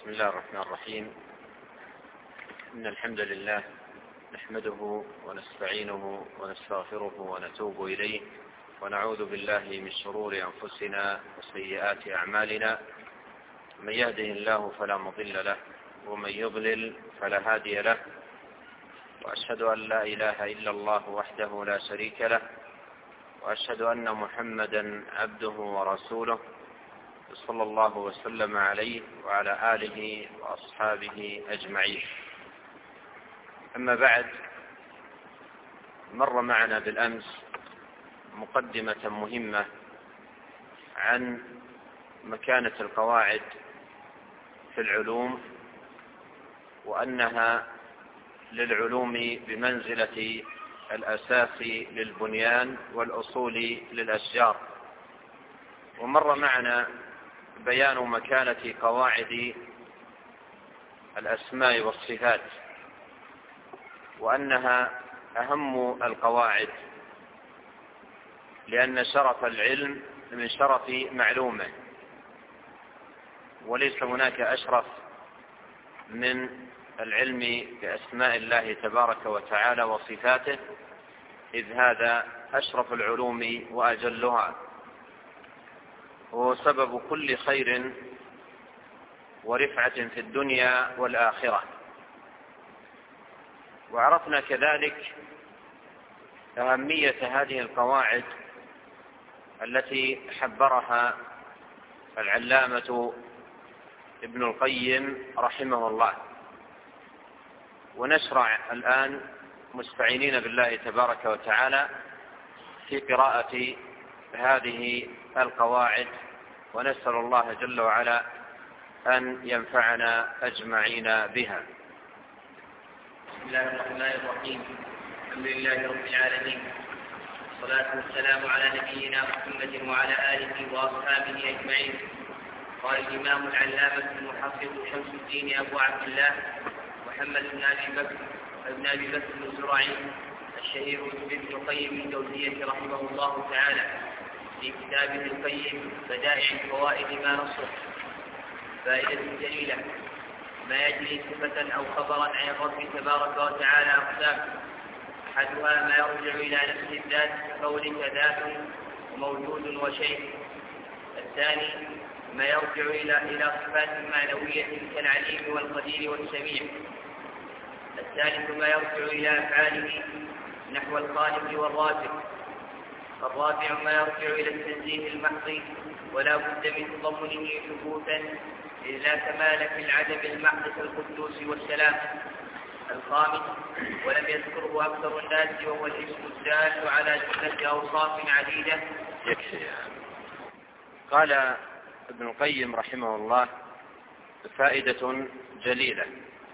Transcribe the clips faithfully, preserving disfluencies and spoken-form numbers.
بسم الله الرحمن الرحيم. إن الحمد لله نحمده ونستعينه ونستغفره ونتوب إليه ونعوذ بالله من شرور أنفسنا وسيئات أعمالنا. من يهده الله فلا مضل له ومن يضلل فلا هادي له، وأشهد أن لا إله إلا الله وحده لا شريك له، وأشهد أن محمدا عبده ورسوله صلى الله وسلم عليه وعلى آله وأصحابه أجمعين. أما بعد، مر معنا بالأمس مقدمة مهمة عن مكانة القواعد في العلوم، وأنها للعلوم بمنزلة الأساس للبنيان والأصول للأشجار. ومر معنا بيان مكانة قواعد الأسماء والصفات، وأنها أهم القواعد، لأن شرف العلم من شرف معلومه، وليس هناك أشرف من العلم بأسماء الله تبارك وتعالى وصفاته، إذ هذا أشرف العلوم وأجلها، وهو سبب كل خير ورفعة في الدنيا والآخرة. وعرفنا كذلك أهمية هذه القواعد التي حبرها العلامة ابن القيم رحمه الله. ونشرع الآن مستعينين بالله تبارك وتعالى في قراءة هذه القواعد، ونسأل الله جل وعلا أن ينفعنا أجمعين بها. بسم الله الرحمن الرحيم. الحمد لله رب العالمين، والصلاة والسلام على نبينا محمد وعلى آله وأصحابه أجمعين. قال الإمام العلامة المحقق شمس الدين أبو عبد الله محمد بن أبي بكر ابن أبي بكر بن زرعي الشهير بابن القيم الجوزية رحمه الله تعالى في كتابه القيم بدائع الفوائد ما نصه. فائدة جليلة: ما يجري صفة أو خبرا عن الرب تبارك وتعالى أقسام. أحدها ما يرجع إلى نفس الذات كقولك ذات وموجود وشيء. الثاني ما يرجع إلى إلى صفات معنوية كالعليم والقدير والسميع. الثالث ما يرجع إلى أفعاله نحو الخالق والرازق. الرابع ما يرجع إلى التنزيه المحض ولا بد من تضمنه ثبوتا، إذ لا كمال في العدم المحض كالقدوس والسلام. الخامس ولم يذكره أكثر الناس، وهو الاسم الدال على جملة أوصاف عديدة. يكفي. قال ابن القيم رحمه الله: فائدة جليلة.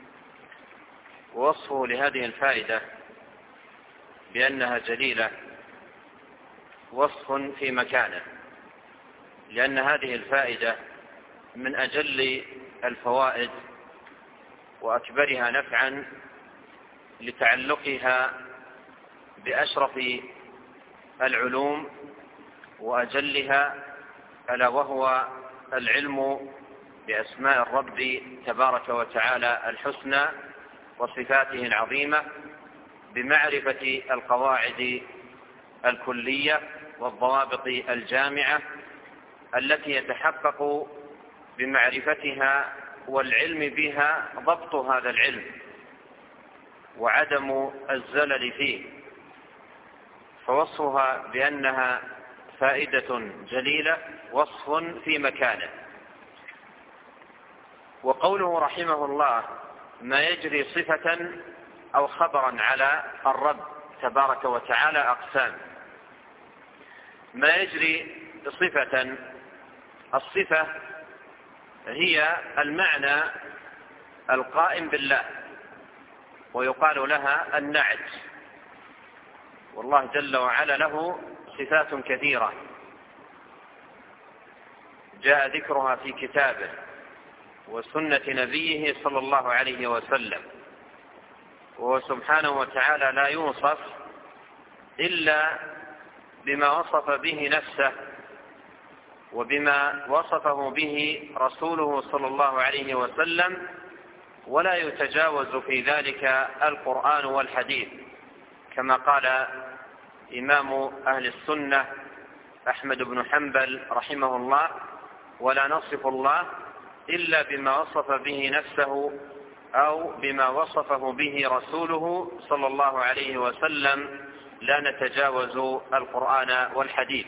ووصفه لهذه الفائدة بأنها جليلة وصف في مكانه، لأن هذه الفائدة من أجل الفوائد وأكبرها نفعا لتعلقها بأشرف العلوم وأجلها، ألا وهو العلم بأسماء الرب تبارك وتعالى الحسنى وصفاته العظيمة، بمعرفة القواعد الكلية والضوابط الجامعة التي يتحقق بمعرفتها والعلم بها ضبط هذا العلم وعدم الزلل فيه. فوصفها بأنها فائدة جليلة وصف في مكانه. وقوله رحمه الله: ما يجري صفة أو خبرا على الرب تبارك وتعالى أقسام. ما يجري صفة، الصفة هي المعنى القائم بالله، ويقال لها النعت. والله جل وعلا له صفات كثيرة جاء ذكرها في كتابه وسنة نبيه صلى الله عليه وسلم. وهو سبحانه وتعالى لا يوصف إلا بما وصف به نفسه وبما وصفه به رسوله صلى الله عليه وسلم، ولا يتجاوز في ذلك القرآن والحديث، كما قال إمام أهل السنة أحمد بن حنبل رحمه الله: ولا نصف الله إلا بما وصف به نفسه أو بما وصفه به رسوله صلى الله عليه وسلم، لا نتجاوز القرآن والحديث.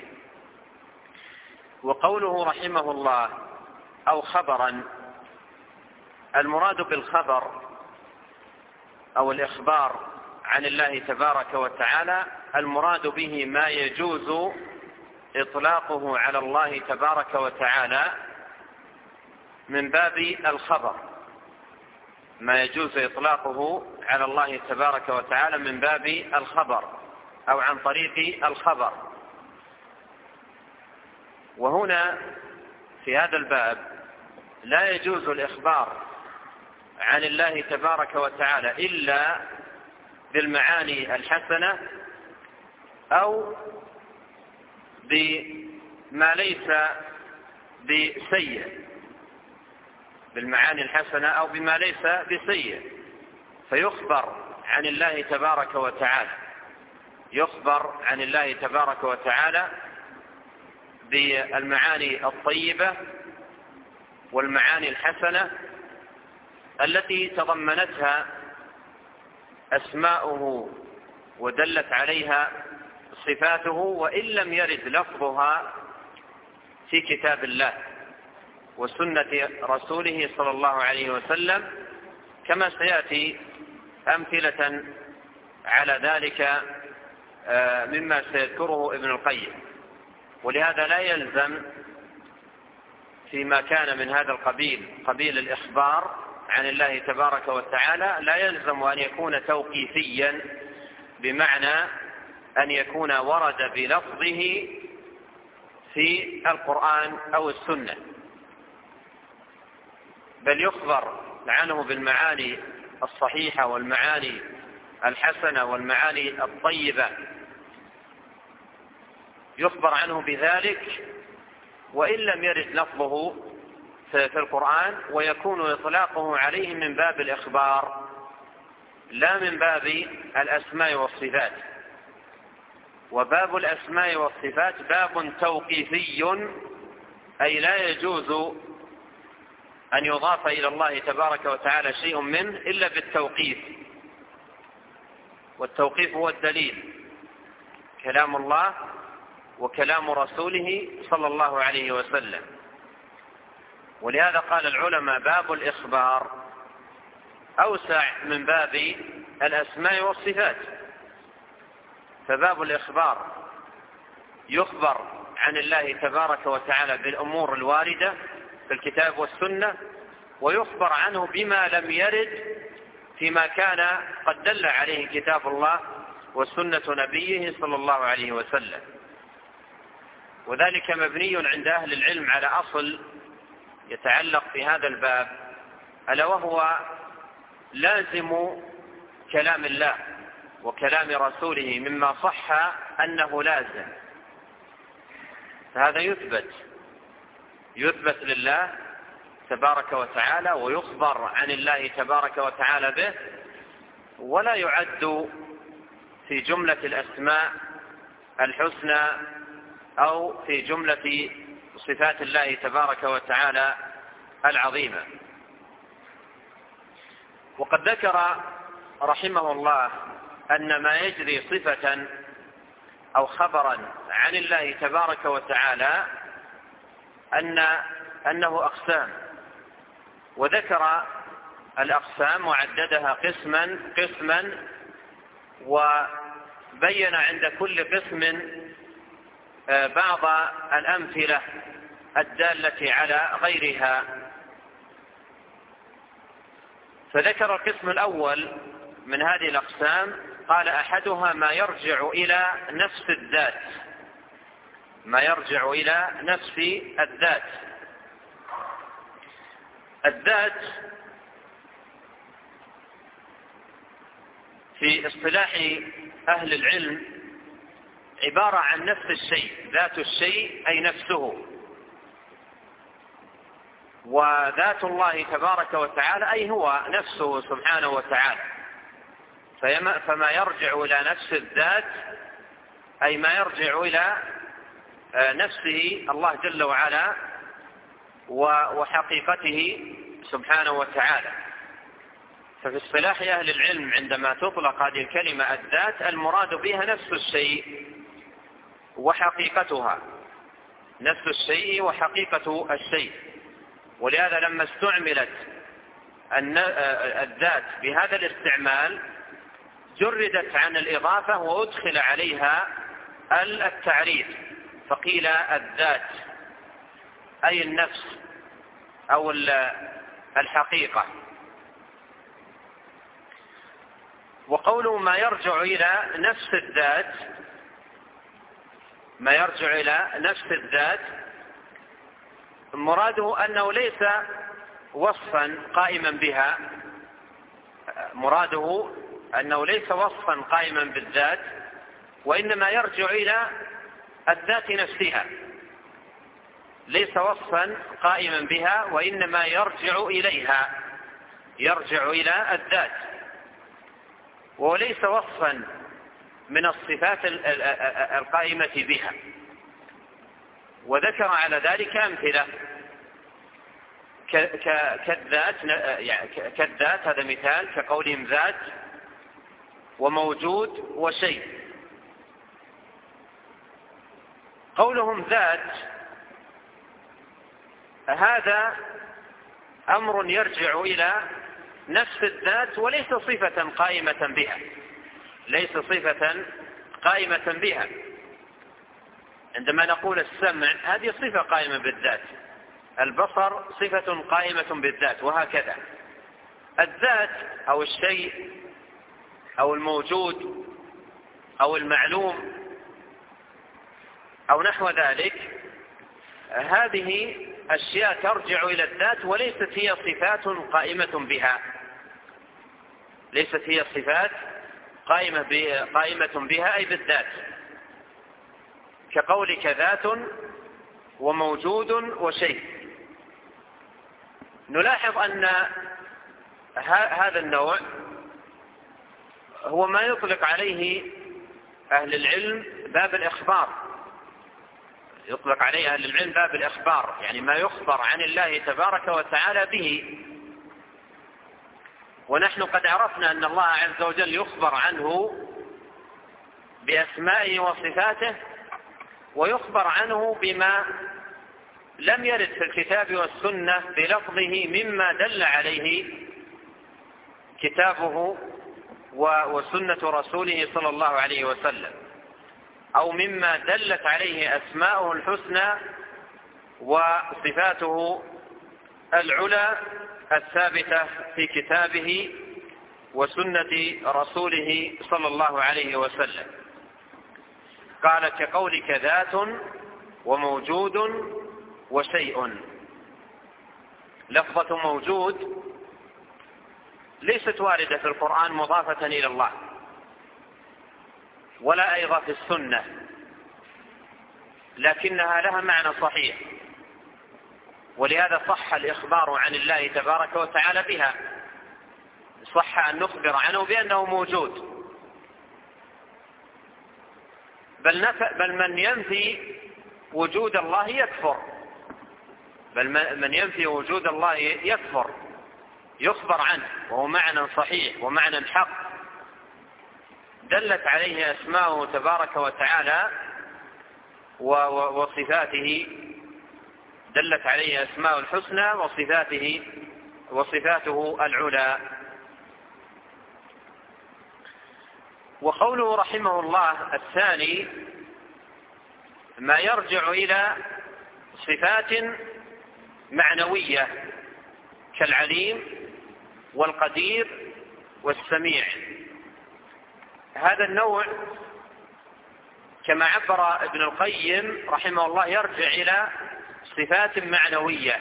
وقوله رحمه الله أو خبرا، المراد بالخبر أو الإخبار عن الله تبارك وتعالى المراد به ما يجوز إطلاقه على الله تبارك وتعالى من باب الخبر، ما يجوز إطلاقه على الله تبارك وتعالى من باب الخبر أو عن طريق الخبر. وهنا في هذا الباب لا يجوز الإخبار عن الله تبارك وتعالى إلا بالمعاني الحسنة أو بما ليس بسيء، بالمعاني الحسنة أو بما ليس بسيء، فيخبر عن الله تبارك وتعالى يخبر عن الله تبارك وتعالى بالمعاني الطيبة والمعاني الحسنة التي تضمنتها أسماؤه ودلت عليها صفاته، وإن لم يرد لفظها في كتاب الله وسنة رسوله صلى الله عليه وسلم، كما سيأتي أمثلة على ذلك مما سيذكره ابن القيم. ولهذا لا يلزم فيما كان من هذا القبيل قبيل الإخبار عن الله تبارك وتعالى لا يلزم أن يكون توقيفيا، بمعنى أن يكون ورد بلفظه في القرآن أو السنة، بل يخبر عنه بالمعاني الصحيحة والمعاني الحسنة والمعاني الطيبة، يخبر عنه بذلك وإن لم يرد لفظه في القرآن، ويكون إطلاقه عليه من باب الإخبار لا من باب الأسماء والصفات. وباب الأسماء والصفات باب توقيفي، أي لا يجوز أن يضاف إلى الله تبارك وتعالى شيء منه إلا بالتوقيف، والتوقيف هو الدليل، كلام الله وكلام رسوله صلى الله عليه وسلم. ولهذا قال العلماء باب الإخبار أوسع من باب الأسماء والصفات، فباب الإخبار يخبر عن الله تبارك وتعالى بالأمور الواردة في الكتاب والسنة، ويخبر عنه بما لم يرد فيما كان قد دل عليه كتاب الله وسنة نبيه صلى الله عليه وسلم. وذلك مبني عند أهل العلم على أصل يتعلق في هذا الباب، ألا وهو لازم كلام الله وكلام رسوله مما صح أنه لازم، فهذا يثبت يثبت لله تبارك وتعالى ويخبر عن الله تبارك وتعالى به، ولا يعد في جملة الأسماء الحسنى أو في جملة صفات الله تبارك وتعالى العظيمة. وقد ذكر رحمه الله أن ما يجري صفة أو خبرا عن الله تبارك وتعالى أن أنه أقسام، وذكر الأقسام وعددها قسما قسما، وبين عند كل قسم بعض الأمثلة الدالة على غيرها. فذكر القسم الأول من هذه الأقسام، قال أحدها ما يرجع إلى نفس الذات ما يرجع إلى نفس الذات الذات في اصطلاح أهل العلم عبارة عن نفس الشيء، ذات الشيء أي نفسه، وذات الله تبارك وتعالى أي هو نفسه سبحانه وتعالى. فما يرجع إلى نفس الذات أي ما يرجع إلى نفسه الله جل وعلا وحقيقته سبحانه وتعالى. ففي اصطلاح أهل العلم عندما تطلق هذه الكلمة الذات المراد بها نفس الشيء وحقيقتها، نفس الشيء وحقيقة الشيء. ولهذا لما استعملت الذات بهذا الاستعمال جردت عن الإضافة وأدخل عليها التعريف، فقيل الذات أي النفس أو الحقيقة. وقوله ما يرجع إلى نفس الذات، ما يرجع إلى نفس الذات مراده أنه ليس وصفا قائما بها، مراده أنه ليس وصفا قائما بالذات، وإنما يرجع إلى الذات نفسها، ليس وصفا قائما بها وإنما يرجع إليها، يرجع إلى الذات، وليس وصفا من الصفات القائمة بها. وذكر على ذلك أمثلة كالذات، كالذات هذا مثال، كقولهم ذات وموجود وشيء. قولهم ذات هذا أمر يرجع إلى نفس الذات وليس صفة قائمة بها، ليس صفة قائمة بها. عندما نقول السمع هذه صفة قائمة بالذات، البصر صفة قائمة بالذات، وهكذا. الذات أو الشيء أو الموجود أو المعلوم أو نحو ذلك، هذه أشياء ترجع إلى الذات وليست هي صفات قائمة بها، ليست هي صفات قائمة قائمة بها أي بالذات، كقولك ذات وموجود وشيء. نلاحظ أن هذا النوع هو ما يطلق عليه أهل العلم باب الإخبار، يطلق عليه أهل العلم باب الإخبار، يعني ما يخبر عن الله تبارك وتعالى به. ونحن قد عرفنا أن الله عز وجل يخبر عنه بأسمائه وصفاته، ويخبر عنه بما لم يرد في الكتاب والسنة بلفظه مما دل عليه كتابه وسنة رسوله صلى الله عليه وسلم، أو مما دلت عليه أسماؤه الحسنى وصفاته العلى الثابتة في كتابه وسنة رسوله صلى الله عليه وسلم. قال كقولك ذات وموجود وشيء. لفظة موجود ليست واردة في القرآن مضافة إلى الله، ولا أيضا في السنة، لكنها لها معنى صحيح، ولهذا صح الإخبار عن الله تبارك وتعالى بها، صح أن نخبر عنه بأنه موجود. بل, نف... بل من ينفي وجود الله يكفر، بل من ينفي وجود الله يكفر، يخبر عنه وهو معنى صحيح ومعنى حق دلت عليه أسماؤه تبارك وتعالى وصفاته، دلت عليه أسماء الحسنى وصفاته وصفاته العلى. وقوله رحمه الله الثاني ما يرجع إلى صفات معنوية كالعليم والقدير والسميع. هذا النوع كما عبر ابن القيم رحمه الله يرجع إلى صفات معنوية.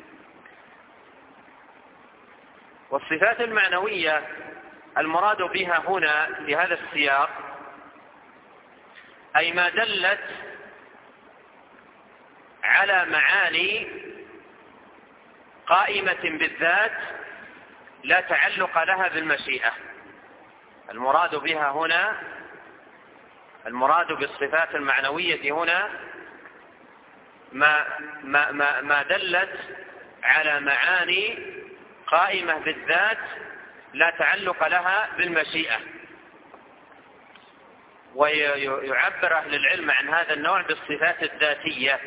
والصفات المعنوية المراد بها هنا في هذا السياق أي ما دلت على معاني قائمة بالذات لا تعلق لها بالمشيئة. المراد بها هنا، المراد بالصفات المعنوية هنا ما, ما, ما, ما دلت على معاني قائمة بالذات لا تعلق لها بالمشيئة. ويعبر أهل العلم عن هذا النوع بالصفات الذاتية،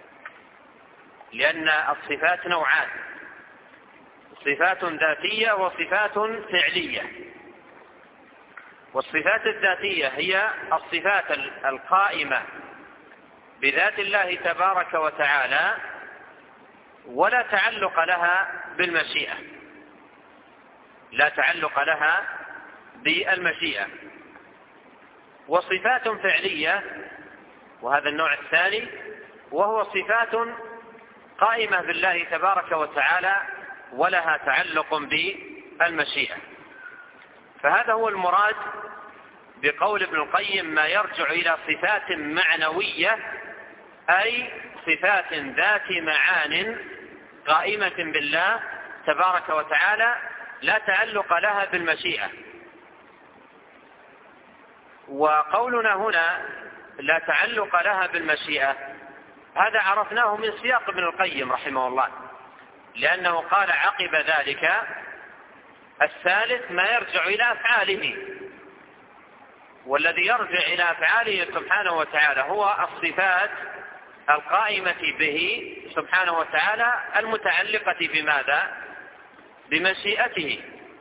لأن الصفات نوعان: صفات ذاتية وصفات فعلية. والصفات الذاتية هي الصفات القائمة بذات الله تبارك وتعالى ولا تعلق لها بالمشيئة، لا تعلق لها بالمشيئة. وصفات فعلية، وهذا النوع الثاني، وهو صفات قائمة بالله تبارك وتعالى ولها تعلق بالمشيئة. فهذا هو المراد بقول ابن القيم: ما يرجع إلى صفات معنوية، أي صفات ذات معان قائمة بالله تبارك وتعالى لا تعلق لها بالمشيئة. وقولنا هنا لا تعلق لها بالمشيئة هذا عرفناه من سياق ابن القيم رحمه الله، لأنه قال عقب ذلك: الثالث ما يرجع إلى أفعاله. والذي يرجع إلى أفعاله سبحانه وتعالى هو الصفات القائمة به سبحانه وتعالى المتعلقة بماذا؟ بمشيئته،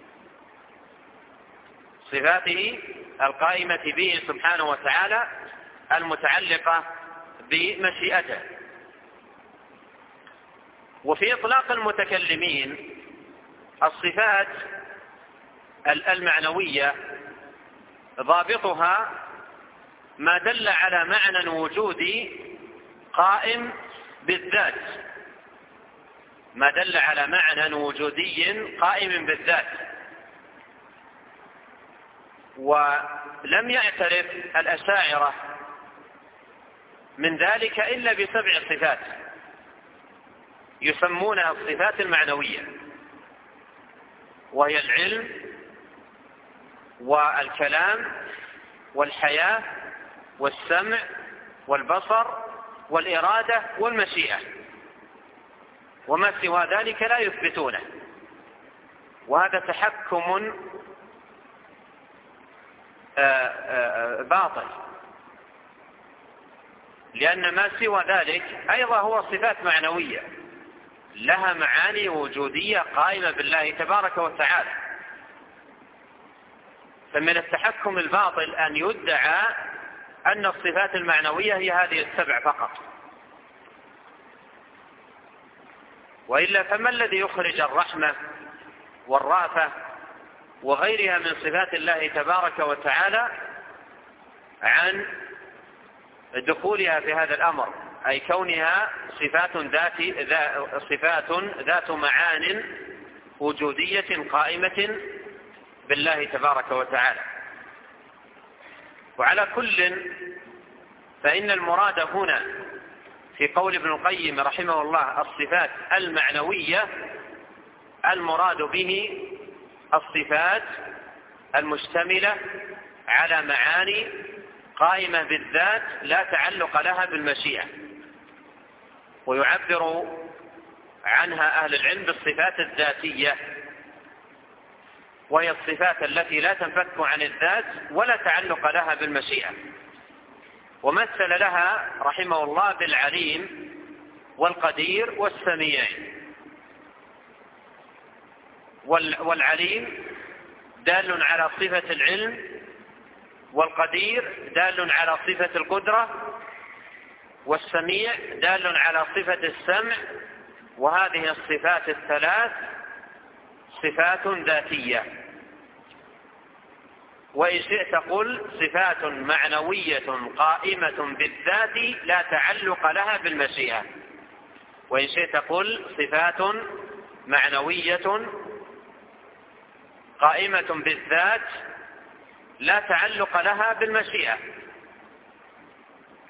صفاته القائمة به سبحانه وتعالى المتعلقة بمشيئته. وفي إطلاق المتكلمين الصفات المعنوية ضابطها ما دل على معنى وجودي قائم بالذات، ما دل على معنى وجودي قائم بالذات. ولم يعترف الأشاعرة من ذلك إلا بسبع صفات يسمونها الصفات المعنوية، وهي العلم والكلام والحياة والسمع والبصر والإرادة والمشيئة، وما سوى ذلك لا يثبتونه. وهذا تحكم باطل، لأن ما سوى ذلك أيضا هو صفات معنوية لها معاني وجودية قائمة بالله تبارك وتعالى. فمن التحكم الباطل أن يدعى أن الصفات المعنوية هي هذه السبع فقط، وإلا فما الذي يخرج الرحمة والرأفة وغيرها من صفات الله تبارك وتعالى عن دخولها في هذا الأمر، أي كونها صفات ذات صفات ذات معان وجودية قائمة بالله تبارك وتعالى. وعلى كل فإن المراد هنا في قول ابن القيم رحمه الله الصفات المعنوية المراد به الصفات المشتملة على معاني قائمة بالذات لا تعلق لها بالمشيئة. ويعبر عنها أهل العلم بالصفات الذاتية، وهي الصفات التي لا تنفك عن الذات ولا تعلق لها بالمشيئة. ومثل لها رحمه الله بالعليم والقدير والسميع. والعليم دال على صفة العلم، والقدير دال على صفة القدرة، والسميع دال على صفة السمع. وهذه الصفات الثلاث صفات ذاتية. وإن شئت قل صفات معنوية قائمة بالذات لا تعلق لها بالمشيئة، وإن شئت قل صفات معنوية قائمة بالذات لا تعلق لها بالمشيئة.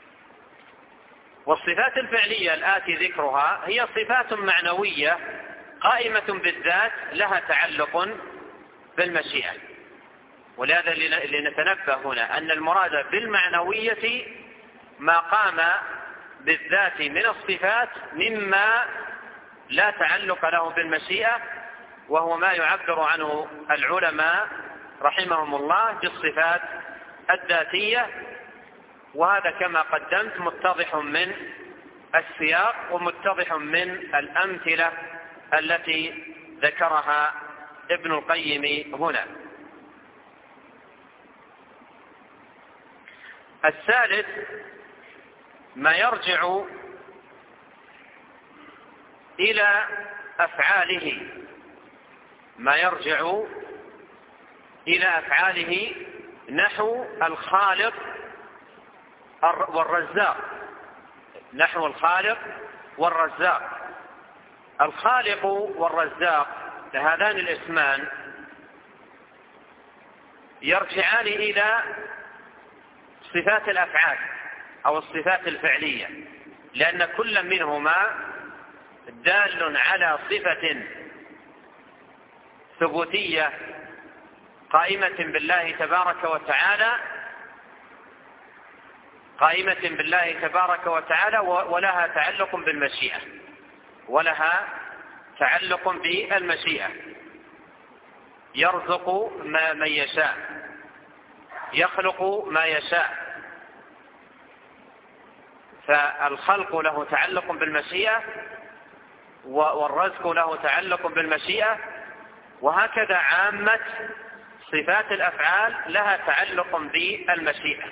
والصفات الفعلية الآتي ذكرها هي صفات معنوية قائمة بالذات لها تعلق بالمشيئة. ولهذا لنتنبه هنا أن المراد بالمعنوية ما قام بالذات من الصفات مما لا تعلق له بالمشيئة، وهو ما يعبر عنه العلماء رحمهم الله بالصفات الذاتية. وهذا كما قدمت متضح من السياق ومتضح من الأمثلة التي ذكرها ابن القيم هنا. الثالث ما يرجع إلى أفعاله ما يرجع إلى أفعاله نحو الخالق والرزاق نحو الخالق والرزاق الخالق والرزاق هذان الاسمان يرجعان إلى صفات الأفعال أو الصفات الفعلية، لأن كل منهما دال على صفة ثبوتية قائمة بالله تبارك وتعالى قائمة بالله تبارك وتعالى ولها تعلق بالمشيئة ولها تعلق بالمشيئة يرزق ما من يشاء، يخلق ما يشاء، فالخلق له تعلق بالمشيئة والرزق له تعلق بالمشيئة، وهكذا عامة صفات الأفعال لها تعلق بالمشيئة.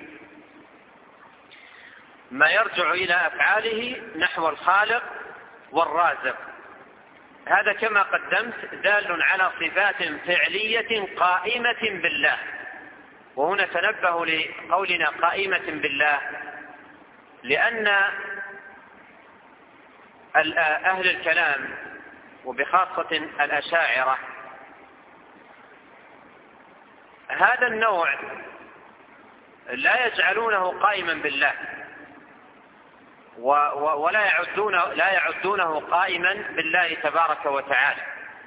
ما يرجع إلى أفعاله نحو الخالق والرازق هذا كما قدمت دال على صفات فعلية قائمة بالله. وهنا تنبه لقولنا قائمة بالله، لأن أهل الكلام وبخاصة الأشاعرة هذا النوع لا يجعلونه قائما بالله ولا يعدون لا يعدونه قائما بالله تبارك وتعالى،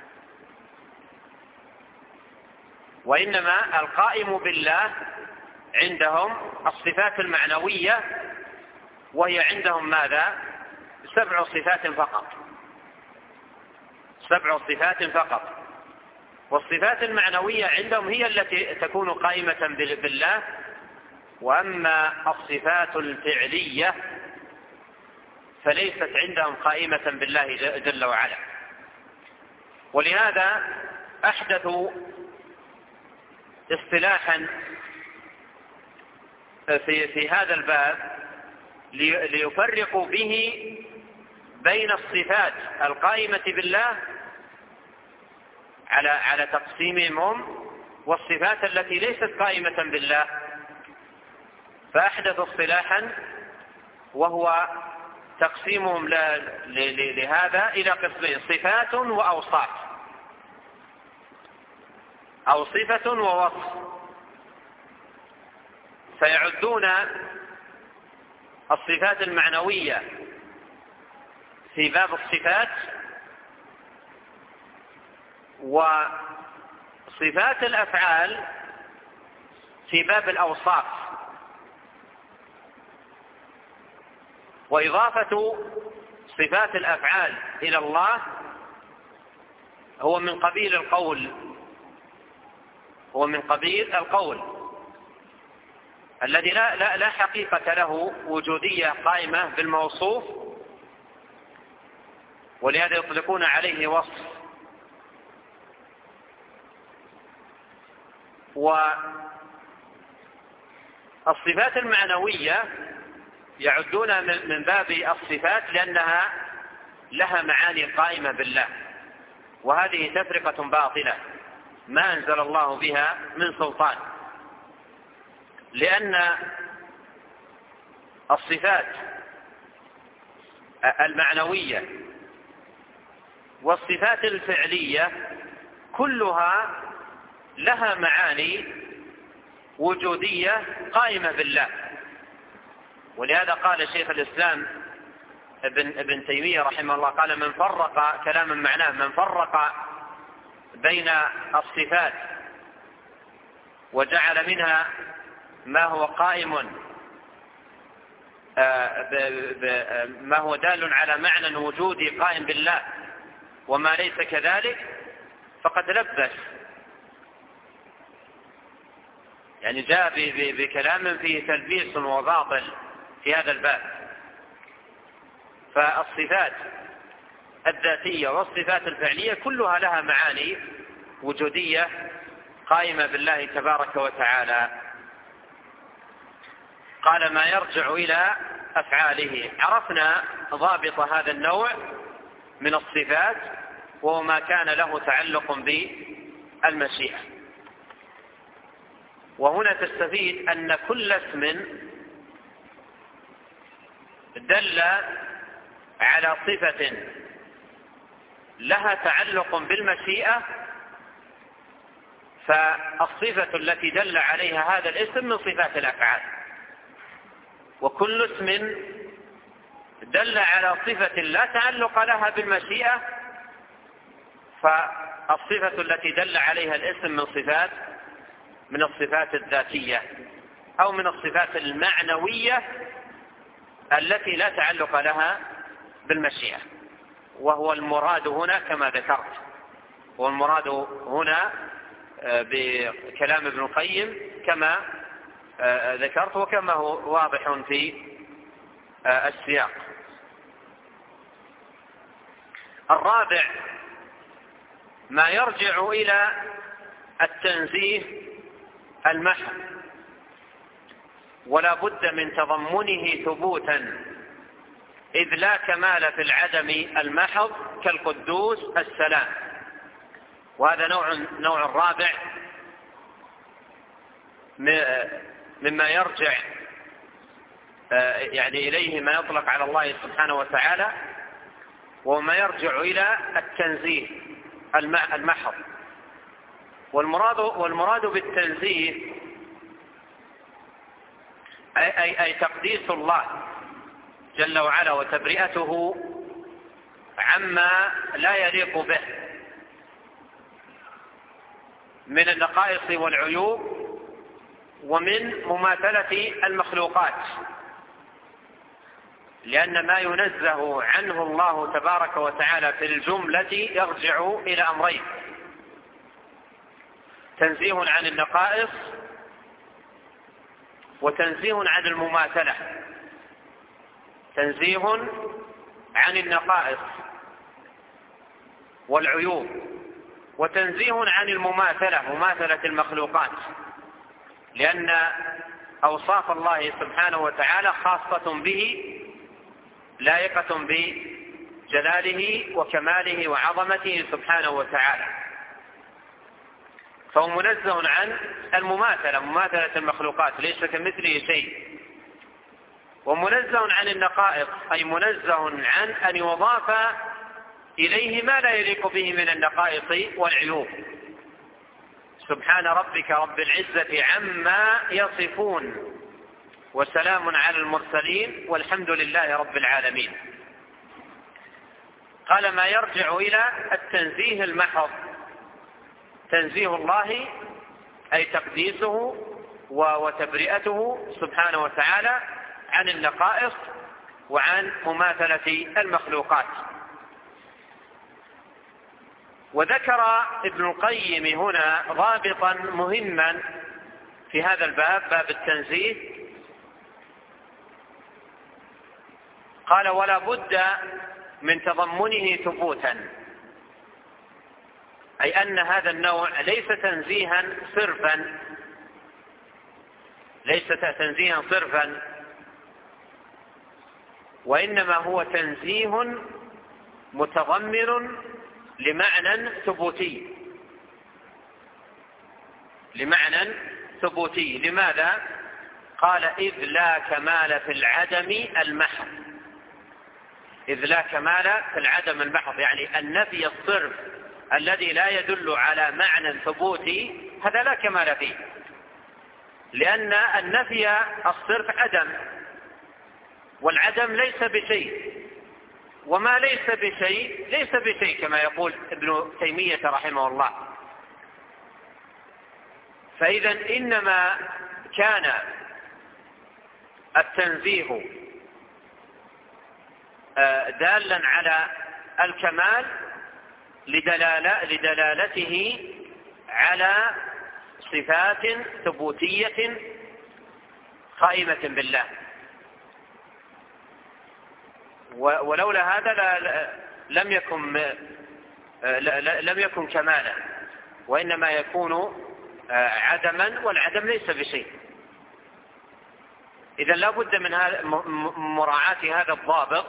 وإنما القائم بالله عندهم الصفات المعنوية، وهي عندهم ماذا؟ سبع صفات فقط سبع صفات فقط والصفات المعنوية عندهم هي التي تكون قائمة بالله، وأما الصفات الفعلية فليست عندهم قائمة بالله جل وعلا. ولهذا أحدثوا اصطلاحا في, في هذا الباب ليفرقوا به بين الصفات القائمة بالله على على تقسيمهم هم والصفات التي ليست قائمة بالله. فأحدث اصطلاحا وهو تقسيمهم لهذا إلى قسمين: صفات وأوصاف أو صفة ووصف. فيعدون الصفات المعنوية في باب الصفات، وصفات الأفعال في باب الأوصاف. وإضافة صفات الأفعال إلى الله هو من قبيل القول هو من قبيل القول الذي لا, لا, لا حقيقة له وجودية قائمة بالموصوف، ولهذا يطلقون عليه وصف. والصفات المعنوية يعدون من باب الصفات لأنها لها معاني قائمة بالله، وهذه تفرقة باطلة ما أنزل الله بها من سلطان، لأن الصفات المعنوية والصفات الفعلية كلها لها معاني وجودية قائمة بالله. ولهذا قال شيخ الإسلام ابن, ابن تيمية رحمه الله قال من فرق كلاما معناه من فرق بين الصفات وجعل منها ما هو قائم ما هو دال على معنى وجودي قائم بالله وما ليس كذلك فقد لبس، يعني جاء بكلام فيه تلبيس وباطل في هذا الباب. فالصفات الذاتية والصفات الفعلية كلها لها معاني وجودية قائمة بالله تبارك وتعالى. قال ما يرجع إلى أفعاله. عرفنا ضابط هذا النوع من الصفات وهو ما كان له تعلق بالمشيئة. وهنا تستفيد أن كل اسم دل على صفة لها تعلق بالمشيئة فالصفة التي دل عليها هذا الاسم من صفات الأفعال، وكل اسم دل على صفة لا تعلق لها بالمشيئة فالصفة التي دل عليها الاسم من صفات من الصفات الذاتية أو من الصفات المعنوية التي لا تعلق لها بالمشيئة. وهو المراد هنا كما ذكرت، والمراد هنا بكلام ابن القيم كما ذكرت وكما هو واضح في السياق. الرابع ما يرجع إلى التنزيه المحض، ولا بد من تضمنه ثبوتا، إذ لا كمال في العدم المحض كالقدوس السلام. وهذا نوع نوع رابع مما يرجع يعني إليه ما يطلق على الله سبحانه وتعالى، وما يرجع إلى التنزيه المحض. والمراد والمراد بالتنزيه أي, أي, أي تقديس الله جل وعلا وتبرئته عما لا يليق به من النقائص والعيوب ومن مماثلة المخلوقات، لأن ما ينزه عنه الله تبارك وتعالى في الجملة يرجع إلى أمرين: تنزيه عن النقائص وتنزيه عن المماثلة. تنزيه عن النقائص والعيوب، وتنزيه عن المماثلة مماثلة المخلوقات، لأن أوصاف الله سبحانه وتعالى خاصة به لائقة بجلاله وكماله وعظمته سبحانه وتعالى، فهو منزه عن المماثلة مماثلة المخلوقات ليس كمثله شيء، ومنزه عن النقائص أي منزه عن أن يضاف إليه ما لا يليق به من النقائص والعيوب. سبحان ربك رب العزة عما يصفون وسلام على المرسلين والحمد لله رب العالمين. قال ما يرجع إلى التنزيه المحض. تنزيه الله أي تقديسه وتبرئته سبحانه وتعالى عن النقائص وعن مماثلة المخلوقات. وذكر ابن القيم هنا ضابطا مهما في هذا الباب، باب التنزيه. قال ولا بد من تضمنه ثبوتا، أي أن هذا النوع ليس تنزيها صرفا ليس تنزيها صرفا وإنما هو تنزيه متضمن لمعنى ثبوتي لمعنى ثبوتي لماذا؟ قال إذ لا كمال في العدم المحض. إذ لا كمال في العدم المحض يعني النفي الصرف الذي لا يدل على معنى ثبوتي هذا لا كمال فيه، لأن النفي الصرف عدم، والعدم ليس بشيء، وما ليس بشيء ليس بشيء كما يقول ابن تيمية رحمه الله. فإذا إنما كان التنزيه دالا على الكمال لدلالة لدلالته على صفات ثبوتية قائمة بالله، ولولا هذا لم يكن لم يكن كمالا، وإنما يكون عدما، والعدم ليس بشيء. إذا لا بد من مراعاة هذا الضابط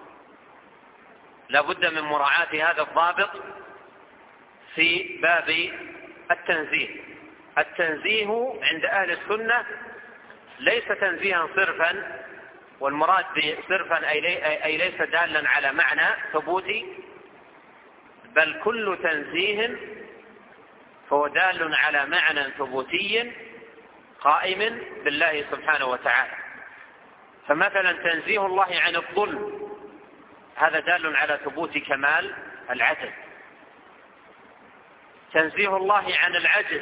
لا بد من مراعاة هذا الضابط في باب التنزيه. التنزيه عند أهل السنة ليس تنزيها صرفا، والمراد بصرفا أي ليس دالا على معنى ثبوتي، بل كل تنزيه فهو دال على معنى ثبوتي قائم بالله سبحانه وتعالى. فمثلا تنزيه الله عن الظلم هذا دال على ثبوت كمال العدل. تنزيه الله عن العجز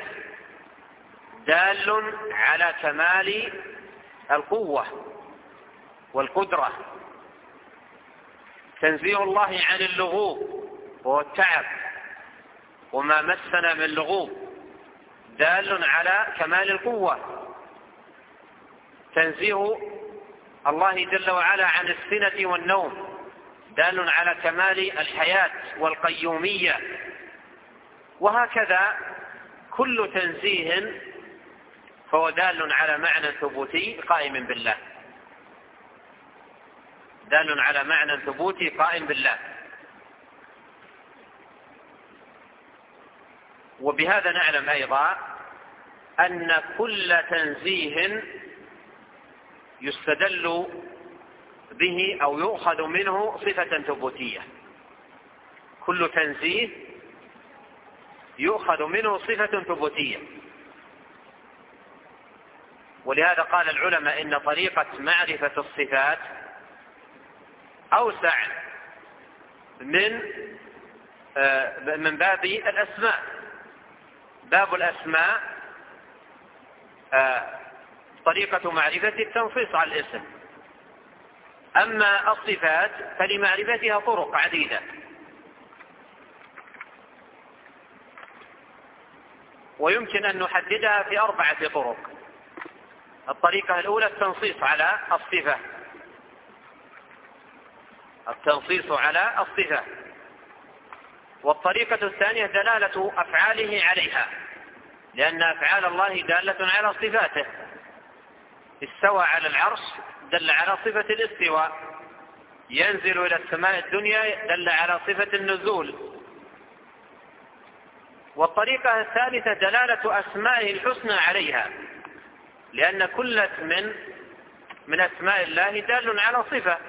دال على كمال القوة والقدرة. تنزيه الله عن اللغوب وهو التعب وما مسنا من لغوب دال على كمال القوة. تنزيه الله جل وعلا عن السنة والنوم دال على كمال الحياة والقيومية. وهكذا كل تنزيه فهو دال على معنى ثبوتي قائم بالله، دال على معنى ثبوتي قائم بالله. وبهذا نعلم أيضا أن كل تنزيه يستدل به أو يؤخذ منه صفة ثبوتية. كل تنزيه يؤخذ منه صفة ثبوتية. ولهذا قال العلماء إن طريقة معرفة الصفات أوسع من من باب الأسماء. باب الأسماء طريقة معرفة التنصيص على الاسم، أما الصفات فلمعرفتها طرق عديدة. ويمكن أن نحددها في أربعة طرق. الطريقة الأولى التنصيص على الصفة، التنصيص على الصفة. والطريقة الثانية دلالة أفعاله عليها، لأن أفعال الله دالة على صفاته. استوى على العرش دل على صفة الاستواء، ينزل إلى السماء الدنيا دل على صفة النزول. والطريقة الثالثة دلالة أسمائه الحسنى عليها، لأن كل اسم من أسماء الله دال على صفة.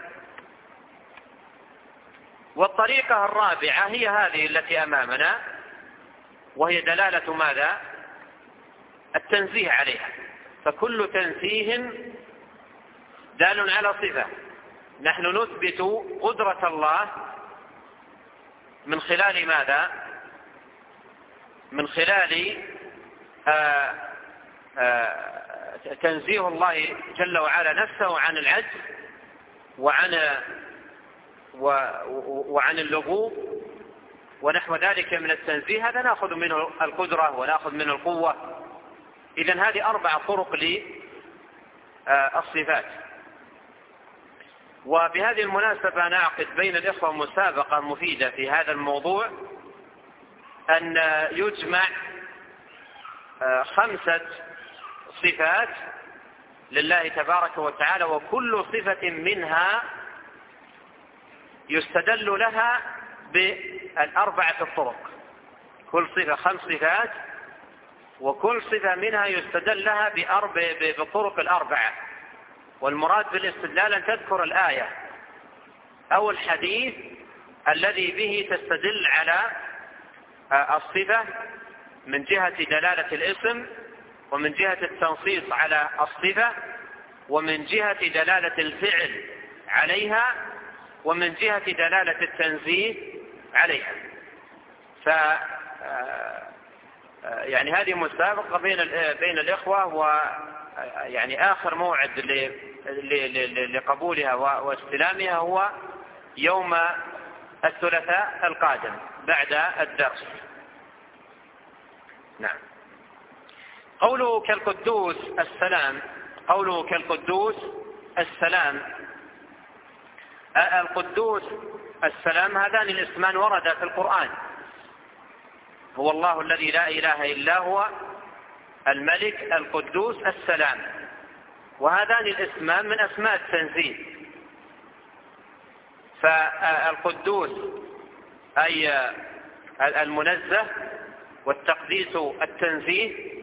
والطريقة الرابعة هي هذه التي أمامنا، وهي دلالة ماذا؟ التنزيه عليها. فكل تنزيه دال على صفة. نحن نثبت قدرة الله من خلال ماذا؟ من خلال آآ آآ تنزيه الله جل وعلا نفسه عن العجز وعن وعن اللغو ونحو ذلك من التنزيه. هذا نأخذ منه القدرة ونأخذ منه القوة. إذن هذه أربع طرق للصفات. وبهذه المناسبة نعقد بين الإخوة مسابقة مفيدة في هذا الموضوع، أن يجمع خمسة صفات لله تبارك وتعالى، وكل صفة منها يستدل لها بالأربعة الطرق. كل صفة خمس صفات، وكل صفة منها يستدل لها بالطرق الأربعة. والمراد بالاستدلال أن تذكر الآية أو الحديث الذي به تستدل على الصفة من جهة دلالة الاسم، ومن جهة التنصيص على الصفة، ومن جهة دلالة الفعل عليها، ومن جهة دلالة التنزيه عليها. ف يعني هذه مسابقة بين بين الإخوة، ويعني آخر موعد لقبولها واستلامها هو يوم الثلاثاء القادم بعد الدرس. نعم. قوله كالقدوس السلام، قوله كالقدوس السلام، القدوس السلام هذان الاسمان وردا في القرآن. هو الله الذي لا إله إلا هو الملك القدوس السلام، وهذان الاسمان من أسماء التنزيه. فالقدوس أي المنزه، والتقديس التنزيه،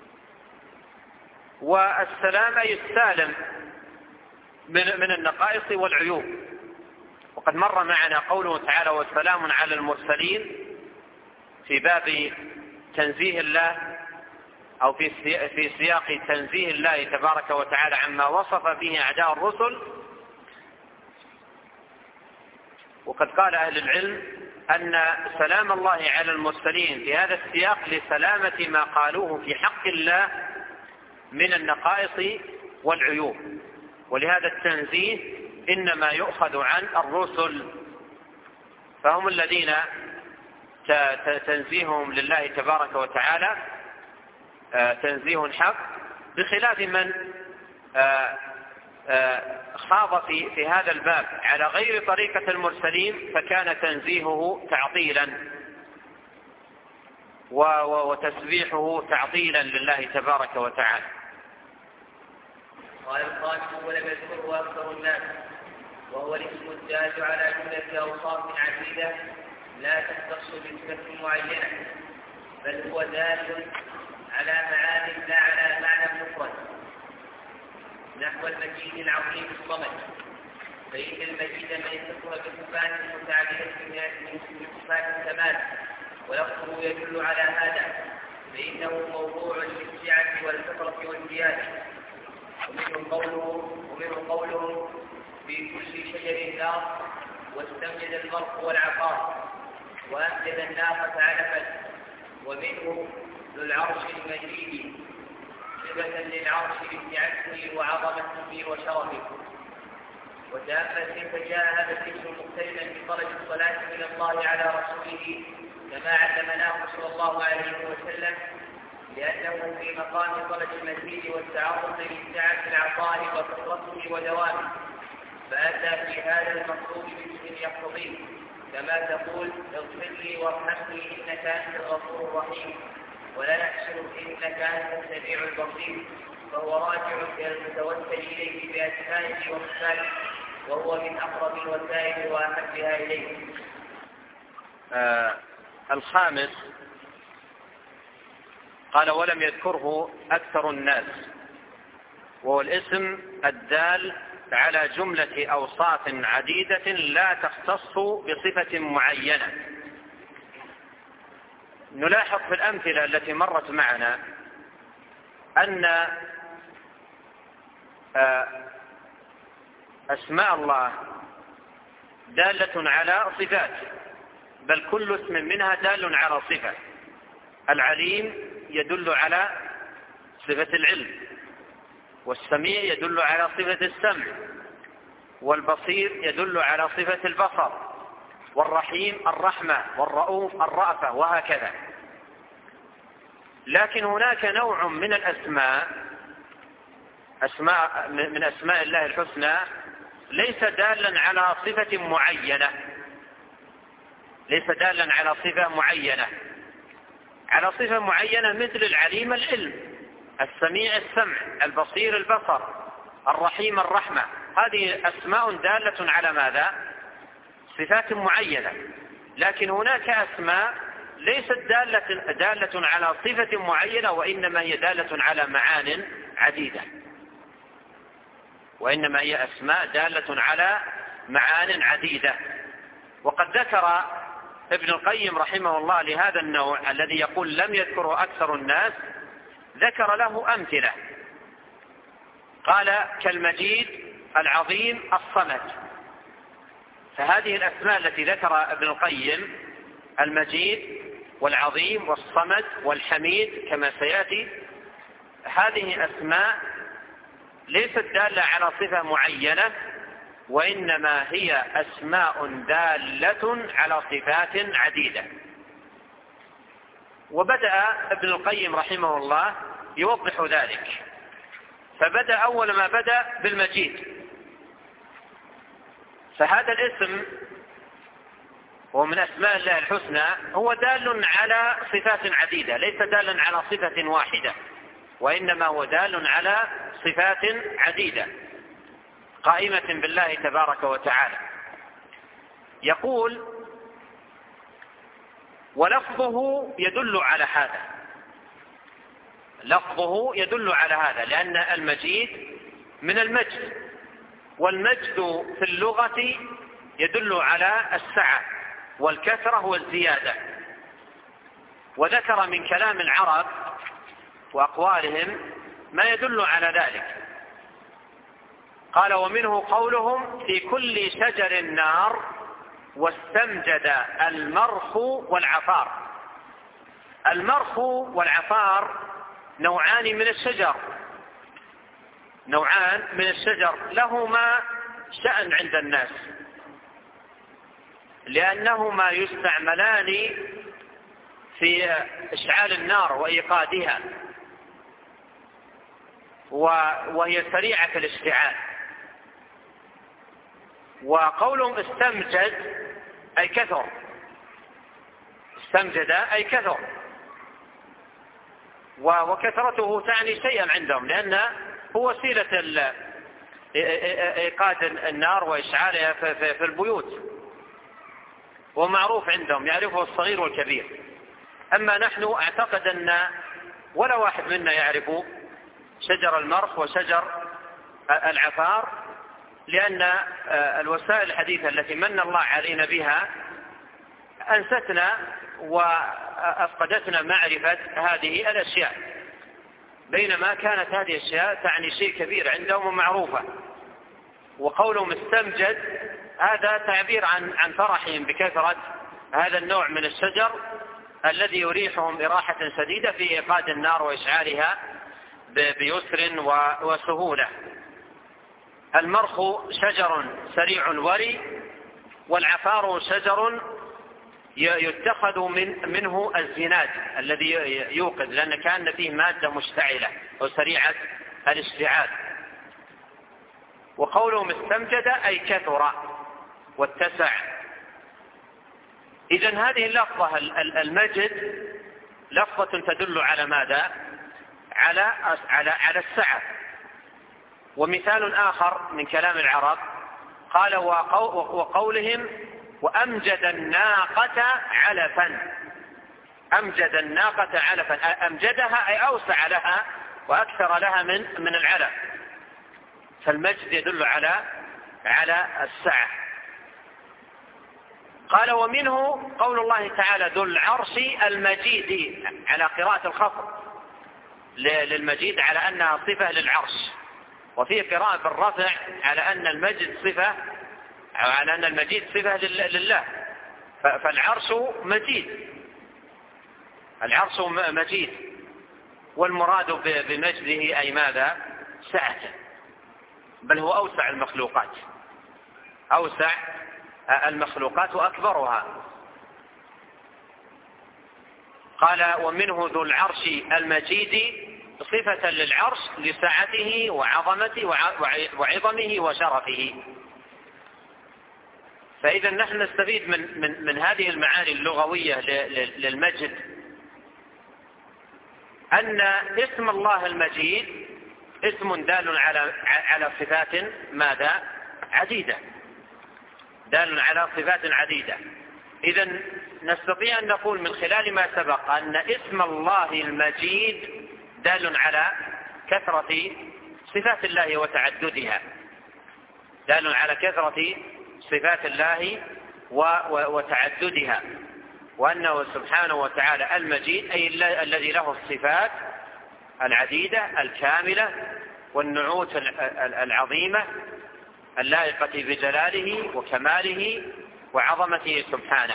والسلام أي السالم من النقائص والعيوب. وقد مر معنا قوله تعالى والسلام على المرسلين في باب تنزيه الله، أو في سياق تنزيه الله تبارك وتعالى عما وصف به أعداء الرسل. وقد قال أهل العلم أن سلام الله على المرسلين في هذا السياق لسلامة ما قالوه في حق الله من النقائص والعيوب، ولهذا التنزيه إنما يؤخذ عن الرسل، فهم الذين تنزيههم لله تبارك وتعالى تنزيه حق، بخلاف من خاض في في هذا الباب على غير طريقة المرسلين، فكان تنزيهه تعطيلا وتسبيحه تعطيلا لله تبارك وتعالى. قال الخامس ولم يذكره أكثر الناس، وهو الاسم الدال على جملة أوصاف عديدة لا تختص بصفة معينة، بل هو دال على معاني لا على معنى مفرد، نحو المجيد العظيم الصمد. فإن المجيد من يتصف بصفات متعددة من صفات الكمال، ولفظه يدل على هذا، فإنه موضوع للسعة والكثرة والزيادة. ومنه قوله ومنه قوله في كل شجر نار، واستمجد البرق والعقار، وأمجد الناقة علفا. ومنه ذو العرش المجيد، صفة للعرش بسعته وعظمته وشرفه. وتأمل كيف جاء هذا الاسم مقترنا بطلب الصلاة من الله على رسوله كما علمناه صلى الله عليه وسلم، لأنه في مقام طلب المزيد والتعرض لسعة العطاء وكثرته ودوامه، فأتى في هذا المطلوب باسم يقتضيه، كما تقول اغفر لي وارحمني إنك أنت الغفور الرحيم، ولا يحسن إنك أنت السميع البصير، فهو راجع إلى المتوسل إليه بأسمائه وصفاته، وهو من أقرب الوسائل وأحبها إليه. آه الخامس قال ولم يذكره أكثر الناس، وهو الاسم الدال على جملة أوصاف عديدة لا تختص بصفة معينة. نلاحظ في الأمثلة التي مرت معنا أن أسماء الله دالة على صفات، بل كل اسم منها دال على صفة. العليم يدل على صفة العلم، والسميع يدل على صفة السمع، والبصير يدل على صفة البصر، والرحيم الرحمة، والرؤوف الرأفة، وهكذا. لكن هناك نوع من الأسماء أسماء من أسماء الله الحسنى ليس دالا على صفة معينة، ليس دالا على صفة معينة على صفة معينة مثل العليم العلم، السميع السمع، البصير البصر، الرحيم الرحمة. هذه أسماء دالة على ماذا؟ صفات معينة. لكن هناك أسماء ليست دالة, دالة على صفة معينة، وإنما هي دالة على معان عديدة، وإنما هي أسماء دالة على معان عديدة. وقد ذكر ابن القيم رحمه الله لهذا النوع الذي يقول لم يذكره أكثر الناس، ذكر له أمثلة. قال كالمجيد العظيم الصمد، فهذه الأسماء التي ذكر ابن القيم، المجيد والعظيم والصمد والحميد كما سيأتي، هذه أسماء ليست دالة على صفة معينة، وإنما هي أسماء دالة على صفات عديدة. وبدأ ابن القيم رحمه الله يوضح ذلك، فبدأ أول ما بدأ بالمجيد. فهذا الاسم ومن أسماء الله الحسنى هو دال على صفات عديدة، ليس دالا على صفة واحدة، وإنما هو دال على صفات عديدة قائمة بالله تبارك وتعالى. يقول: ولفظه يدل على هذا، لفظه يدل على هذا، لأن المجيد من المجد، والمجد في اللغة يدل على السعة والكثرة والزيادة. وذكر من كلام العرب وأقوالهم ما يدل على ذلك. قال: ومنه قولهم: في كل شجر نار واستمجد المرخ والعفار. المرخ والعفار نوعان من الشجر، نوعان من الشجر لهما شأن عند الناس، لأنهما يستعملان في إشعال النار وإيقادها، وهي سريعة الاشتعال. وقولهم استمجد أي كثر، استمجد أي كثر، وكثرته تعني شيئا عندهم، لأن هو وسيلة إيقاد النار وإشعالها في البيوت، ومعروف عندهم يعرفه الصغير والكبير. أما نحن أعتقد أن ولا واحد منا يعرف شجر المرخ وشجر العفار، لأن الوسائل الحديثة التي من الله علينا بها أنستنا وأفقدتنا معرفة هذه الأشياء، بينما كانت هذه الأشياء تعني شيء كبير عندهم ومعروفة. وقولهم استمجد هذا تعبير عن عن فرحهم بكثرة هذا النوع من الشجر الذي يريحهم إراحة شديدة في إيقاد النار وإشعالها بيسر وسهولة. المرخ شجر سريع وري، والعفار شجر يتخذ من منه الزناد الذي يوقد، لأن كان فيه مادة مشتعلة وسريعة الاشتعال. وقولهم استمجد أي كثر واتسع. إذن هذه اللفظة المجد لفظة تدل على ماذا؟ على على على السعة. ومثال آخر من كلام العرب قال: وقولهم: وأمجد الناقة علفا. أمجد الناقة علفا، أمجدها أي أوسع لها وأكثر لها من من العلف. فالمجد يدل على على السعة. قال: ومنه قول الله تعالى: ذو العرش المجيد، على قراءة الخفض للمجيد على أنها صفة للعرش، وفي قراءة بالرفع على أن المجد صفة، على أن المجيد صفة لله. فالعرش مجيد، العرش مجيد، والمراد بمجده أي ماذا؟ سعة، بل هو أوسع المخلوقات، أوسع المخلوقات وأكبرها. قال: ومنه ذو العرش المجيد صفة للعرش لسعته وعظمته وعظمه وشرفه. فإذا نحن نستفيد من, من, من هذه المعاني اللغوية للمجد أن اسم الله المجيد اسم دال على على صفات ماذا؟ عديدة، دال على صفات عديدة. إذن نستطيع أن نقول من خلال ما سبق أن اسم الله المجيد دال على كثرة صفات الله وتعددها، دال على كثرة صفات الله وتعددها، وأنه سبحانه وتعالى المجيد أي الذي له الصفات العديدة الكاملة والنعوت العظيمة اللائقة بجلاله وكماله وعظمته سبحانه.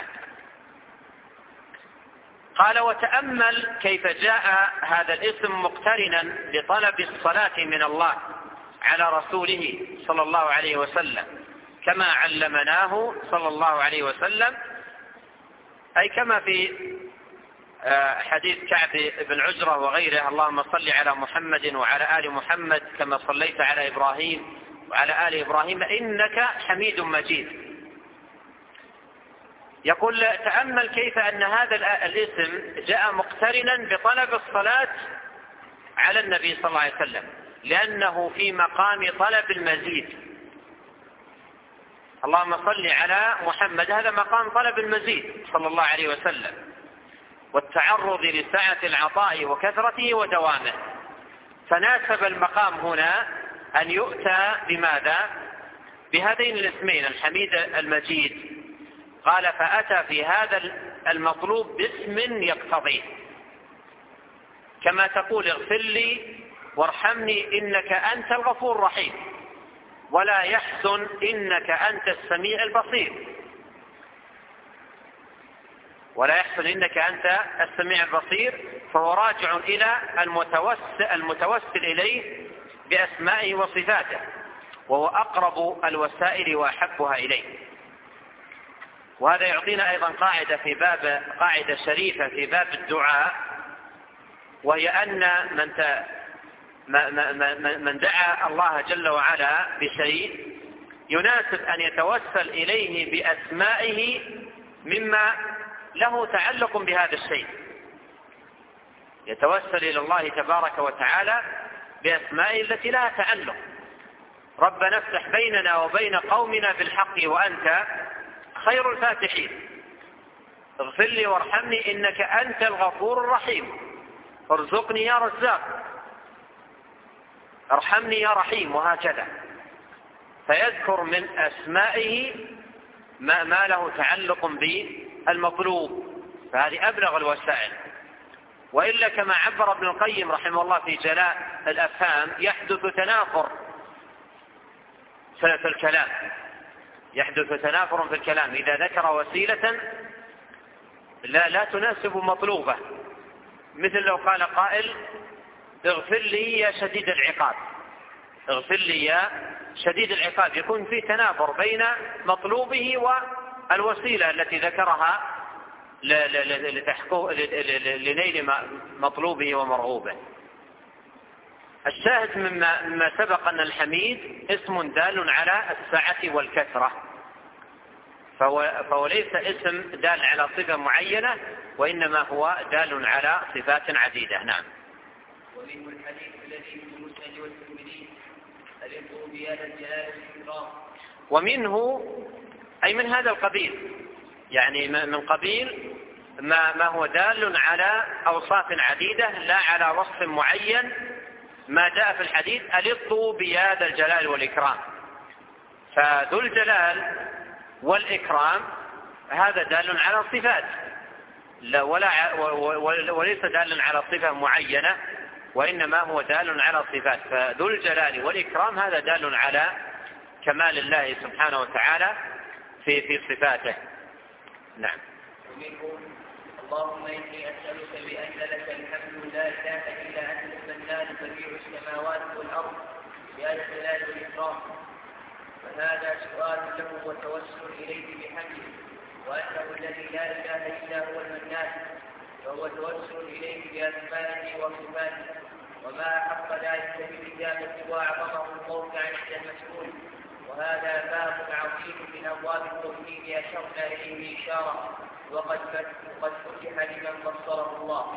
قال: وتأمل كيف جاء هذا الاسم مقترنا بطلب الصلاة من الله على رسوله صلى الله عليه وسلم، كما علمناه صلى الله عليه وسلم، أي كما في حديث كعب بن عجرة وغيره: اللهم صل على محمد وعلى آل محمد كما صليت على إبراهيم وعلى آل إبراهيم إنك حميد مجيد. يقول: تأمل كيف أن هذا الاسم جاء مقترنا بطلب الصلاة على النبي صلى الله عليه وسلم، لأنه في مقام طلب المزيد. اللهم صل على محمد، هذا مقام طلب المزيد صلى الله عليه وسلم، والتعرض لسعة العطاء وكثرته ودوامه. فناسب المقام هنا أن يؤتى بماذا؟ بهذين الاسمين، الحميد المجيد. قال: فأتى في هذا المطلوب باسم يقتضيه، كما تقول: اغفر لي وارحمني إنك أنت الغفور الرحيم، ولا يحسن إنك أنت السميع البصير، ولا يحسن إنك أنت السميع البصير. فهو راجع إلى المتوسل, المتوسل إليه بأسمائه وصفاته، وهو أقرب الوسائل وأحبها إليه. وهذا يعطينا أيضا قاعدة في باب قاعدة شريفة في باب الدعاء، وهي أن من من دعا الله جل وعلا بشيء يناسب أن يتوسل إليه بأسمائه مما له تعلق بهذا الشيء، يتوسل إلى الله تبارك وتعالى بأسمائه التي لها تعلق. ربنا افتح بيننا وبين قومنا بالحق وأنت خير الفاتحين، اغفر لي وارحمني إنك أنت الغفور الرحيم، ارزقني يا رزاق، ارحمني يا رحيم، وهكذا. فيذكر من أسمائه ما, ما له تعلق بالمطلوب، فهذه أبلغ الوسائل. وإلا كما عبر ابن القيم رحمه الله في جلاء الأفهام: يحدث تنافر في الكلام، يحدث تنافر في الكلام إذا ذكر وسيلة لا, لا تناسب مطلوبة. مثل لو قال قائل: اغفر لي يا شديد العقاب، اغفر لي يا شديد العقاب، يكون في تنافر بين مطلوبه والوسيلة التي ذكرها لنيل مطلوبه ومرغوبه. الشاهد مما, مما سبق أن الحميد اسم دال على السعة والكثرة، فهو, فهو ليس اسم دال على صفة معينة، وإنما هو دال على صفات عديدة. نعم. ومنه الحديث الذي في المسند والترمذي: ألقوا بهذا الجلال والإكرام. ومنه أي من هذا القبيل، يعني من قبيل ما, ما هو دال على أوصاف عديدة لا على وصف معين، ما جاء في الحديث: ألقوا بهذا الجلال والإكرام. فذو الجلال والإكرام هذا دال على صفات، لا ولا وليس دال على صفة معينة، وإنما هو دال على صفات. فذو الجلال والإكرام هذا دال على كمال الله سبحانه وتعالى في في صفاته. نعم. ومنه: اللهم إني أسألك بأن لك الحمد لا إله إلا أنت المنان بديع السماوات والأرض بهذا الجلال والإكرام. فهذا سؤال له وتوسل إليه بحمده، وأنه الذي لا إله إلا هو المنان، وهو توسل إليه بأسمائه وصفاته. وما أحق ذلك بالإجابة وأعظمه الموقع عند المسؤول. وهذا باب عظيم من أبواب التوحيد أشرنا إليه إشارة، وقد قد فتح لمن بصره الله.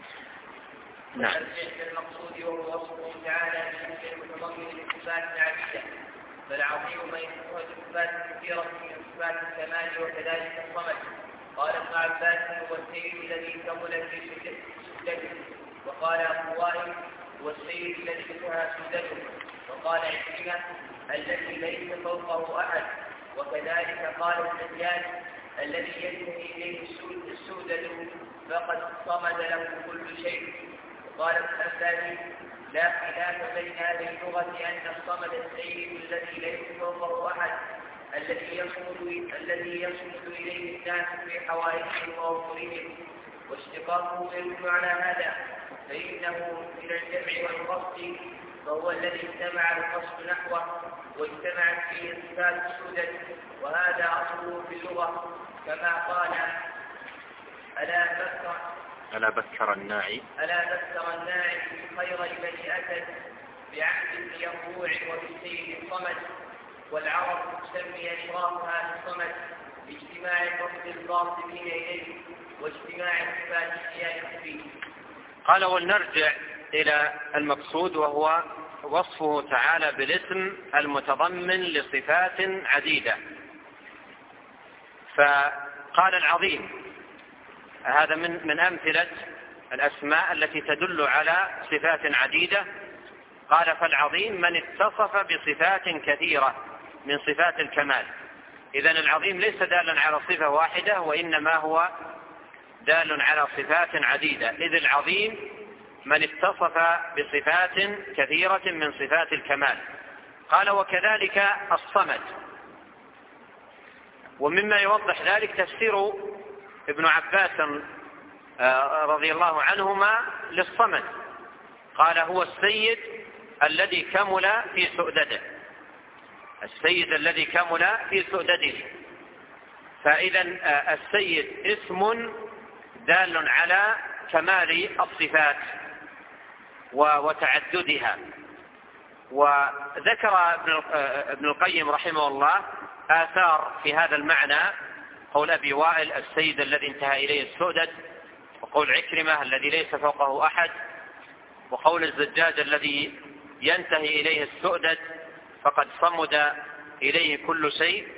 نعم. المقصود وهو وصفه تعالى بشكل متضمن لصفات عديدة، فالعظيم ما يصفه صفات كثيرة من صفات الكمال وكذلك الصمد. قال ابن عباس: هو السيد الذي كمل في سجده. وقال أبو وائل: هو السيد الذي انتهى سجده. وقال عكرمة: الذي ليس فوقه أحد. وكذلك قال الزجاج: الذي ينتهي إليه السودة فقد صمد له كل شيء. وقال ابن عباس: لا خلاف بين أهل اللغة أن الصمد السيد الذي ليس فوقه أحد الذي يصمد الذي يصمد إليه الناس في حوائجهم وأمورهم، واشتقاقه يدل على هذا، فإنه من الجمع والقصد، فهو الذي اجتمع القصد نحوه واجتمعت فيه صفات السدد، وهذا أصله في اللغة، كما قال ألا بكر ألا بكر الناعي ألا بكر الناعي خير بني أسد بعهد ينبوع وبالسيف الصمد، والعرب تسمي إشرافها بالصمد باجتماع قصد القاصدين إليه واجتماع صفات الزيادة فيه. قال ولنرجع إلى المقصود، وهو وصفه تعالى بالاسم المتضمن لصفات عديدة. فقال العظيم، هذا من من أمثلة الأسماء التي تدل على صفات عديدة. قال فالعظيم من اتصف بصفات كثيرة من صفات الكمال. إذن العظيم ليس دالا على صفة واحدة، وإنما هو دال على صفات عديدة، إذ العظيم من اتصف بصفات كثيرة من صفات الكمال. قال وكذلك الصمد. ومما يوضح ذلك تفسير ابن عباس رضي الله عنهما للصمد، قال هو السيد الذي كمل في سؤدده، السيد الذي كمل في سؤدده. فإذا السيد اسم دال على كمال الصفات وتعددها. وذكر ابن القيم رحمه الله آثار في هذا المعنى، قول أبي وائل السيد الذي انتهى إليه السؤدد، وقول عكرمة الذي ليس فوقه أحد، وقول الزجاج الذي ينتهي إليه السؤدد فقد صمد إليه كل شيء.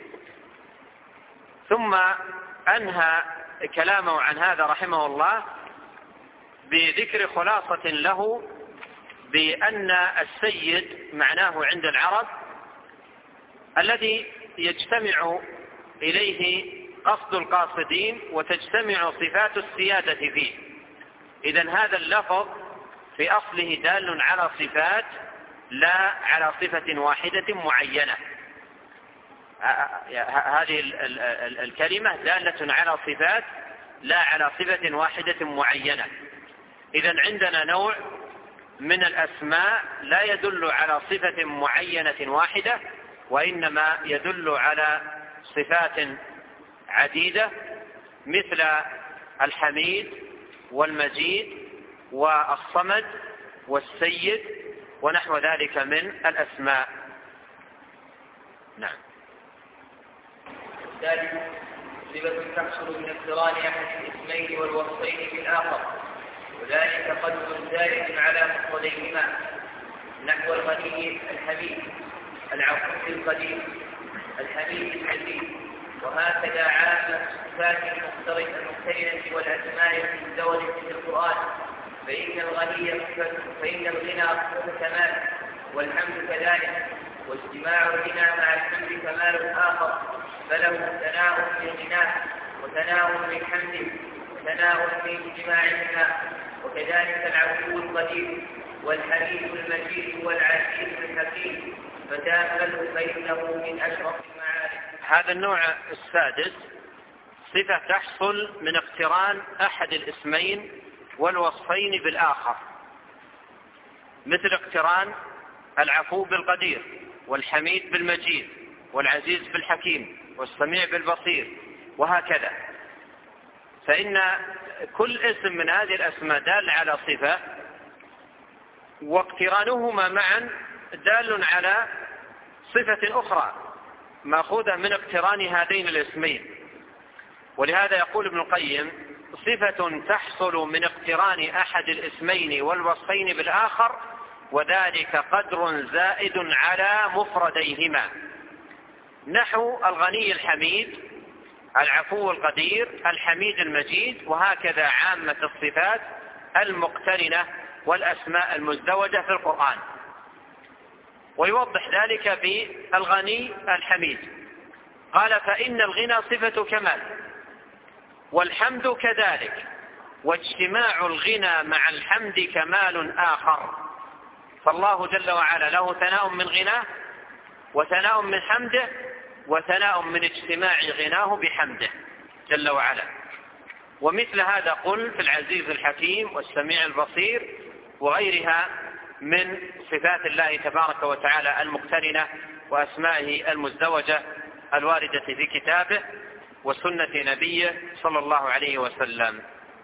ثم أنهى كلامه عن هذا رحمه الله بذكر خلاصة له بأن السيد معناه عند العرب الذي يجتمع إليه قصد القاصدين وتجتمع صفات السيادة فيه. إذن هذا اللفظ في أصله دال على صفات لا على صفة واحدة معينة. هذه الكلمة دالة على صفات لا على صفة واحدة معينة. إذن عندنا نوع من الأسماء لا يدل على صفة معينة واحدة، وإنما يدل على صفات عديدة، مثل الحميد والمجيد والصمد والسيد ونحو ذلك من الأسماء. نعم. ذلك صفة تحصل من اقتران أحد الاسمين والوصفين بالآخر، وذلك قدر زائد على مفرديهما، نحو الغني الحميد، العفو القدير، الحميد المجيد. وهكذا عامة الصفات المقترنة والأسماء المزدوجة في القرآن، فإن الغني فإن الغنى صفة كمال، والحمد كذلك، واجتماع الغنى مع الحمد كمال آخر، فله ثناء من غناه وثناء من حمده وثناء من اجتماعهما. وكذلك العفو القدير والحميد المجيد والعزيز الحكيم، فتأمله فإنه من أشرف المعارف. هذا النوع السادس صفة تحصل من اقتران أحد الاسمين والوصفين بالآخر، مثل اقتران العفو بالقدير والحميد بالمجيد والعزيز بالحكيم والسميع بالبصير، وهكذا. فإن كل اسم من هذه الأسماء دال على صفة، واقترانهما معا دال على صفة أخرى مأخوذة من اقتران هذين الاسمين. ولهذا يقول ابن القيم صفة تحصل من اقتران أحد الاسمين والوصفين بالآخر، وذلك قدر زائد على مفرديهما، نحو الغني الحميد، العفو القدير، الحميد المجيد، وهكذا عامة الصفات المقترنة والأسماء المزدوجة في القرآن. ويوضح ذلك بالغني الحميد، قال فإن الغنى صفة كمال، والحمد كذلك، واجتماع الغنى مع الحمد كمال آخر، فالله جل وعلا له ثناء من غناه وثناء من حمده وثناء من اجتماع غناه بحمده جل وعلا. ومثل هذا قل في العزيز الحكيم والسميع البصير وغيرها من صفات الله تبارك وتعالى المقترنة وأسمائه المزدوجة الواردة في كتابه وسنة نبيه صلى الله عليه وسلم.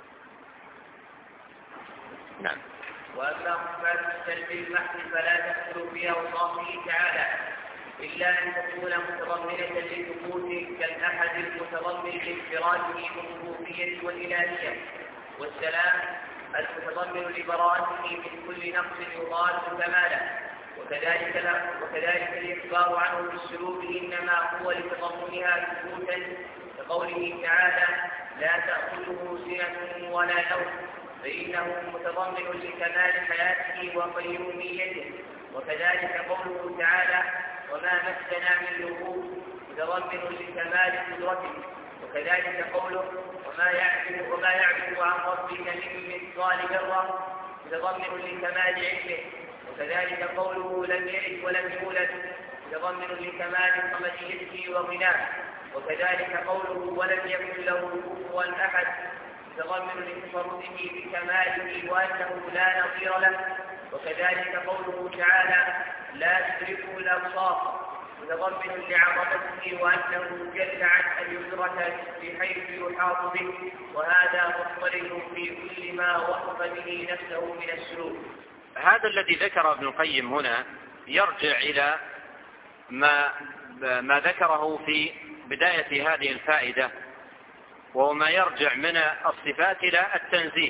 نعم. وأما صفات السلب المحض فلا تدخل في أوصافه تعالى إلا أن تكون متضمنة لثبوت كالأحد المتضمن لانفراده بالربوبية والإلهية، والسلام المتضمن لبراءته من كل نقص يضاد كماله، وكذلك وكذلك الإخبار عنه بالسلوك إنما هو لتضمنها ثبوتا كقوله تعالى لا تأخذه سنة ولا نوم، فإنه متضمن لكمال حياته وقيوميته. وكذلك قوله تعالى وما مسنا من لغوب متضمن لكمال قدرته. وكذلك قوله وما يعزب وما يعزب عن ربك من مثقال ذرة متضمن لكمال علمه. وكذلك قوله لم يلد ولم يولد متضمن لكمال صمديته وغناه. وكذلك قوله ولم يكن له كفوا أحد متضمن لتفرده بكماله وأنه لا نظير له. وكذلك قوله تعالى لا تدركه الأبصار متضمن لعظمته وأنه جل عن أن يدرك بحيث يحاط به، وهذا مضطرد في كل ما وصف به نفسه من السلوك. هذا الذي ذكر ابن القيم هنا يرجع إلى ما ما ذكره في بداية هذه الفائدة، وهو ما يرجع من الصفات إلى التنزيه.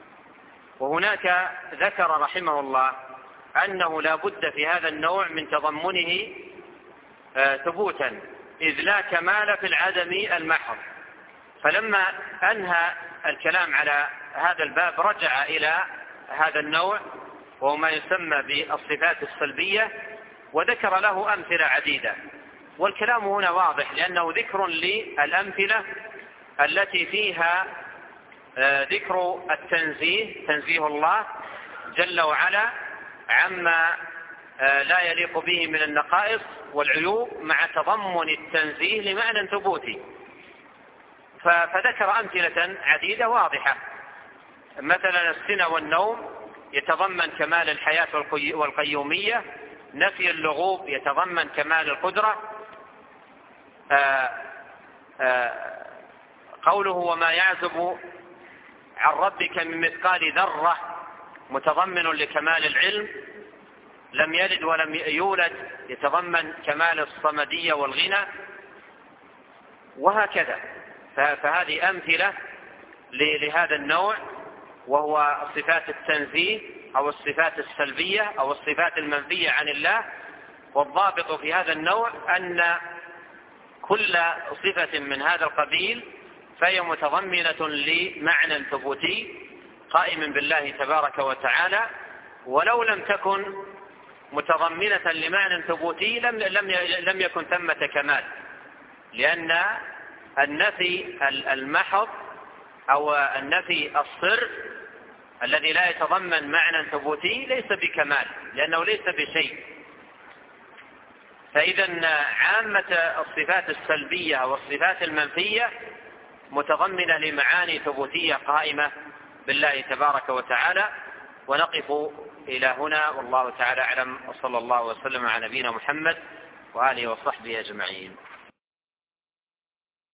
وهناك ذكر رحمه الله أنه لا بد في هذا النوع من تضمنه ثبوتا، إذ لا كمال في العدم المحض. فلما أنهى الكلام على هذا الباب رجع إلى هذا النوع وهو ما يسمى بالصفات السلبية، وذكر له أمثلة عديدة. والكلام هنا واضح لأنه ذكر للأمثلة التي فيها ذكر التنزيه، تنزيه الله جل وعلا عما لا يليق به من النقائص والعيوب مع تضمن التنزيه لمعنى ثبوتي. فذكر أمثلة عديدة واضحة، مثلا السنة والنوم يتضمن كمال الحياة والقيومية، نفي اللغوب يتضمن كمال القدرة، آآ آآ قوله وما يعزب عن ربك من مثقال ذرة متضمن لكمال العلم، لم يلد ولم يولد يتضمن كمال الصمدية والغنى، وهكذا. فهذه أمثلة لهذا النوع، وهو صفات التنزيه أو الصفات السلبية أو الصفات المنفية عن الله. والضابط في هذا النوع أن كل صفة من هذا القبيل فهي متضمنة لمعنى ثبوتي قائم بالله تبارك وتعالى، ولو لم تكن متضمنة لمعنى ثبوتي لم لم لم يكن ثمة كمال، لأن النفي المحض أو النفي الصرف الذي لا يتضمن معنى ثبوتي ليس بكمال، لأنه ليس بشيء. فإذا عامة الصفات السلبية والصفات المنفية متضمنة لمعاني ثبوتية قائمة بالله تبارك وتعالى. ونقف إلى هنا، والله تعالى أعلم، وصلى الله وسلم على نبينا محمد وآله وصحبه أجمعين.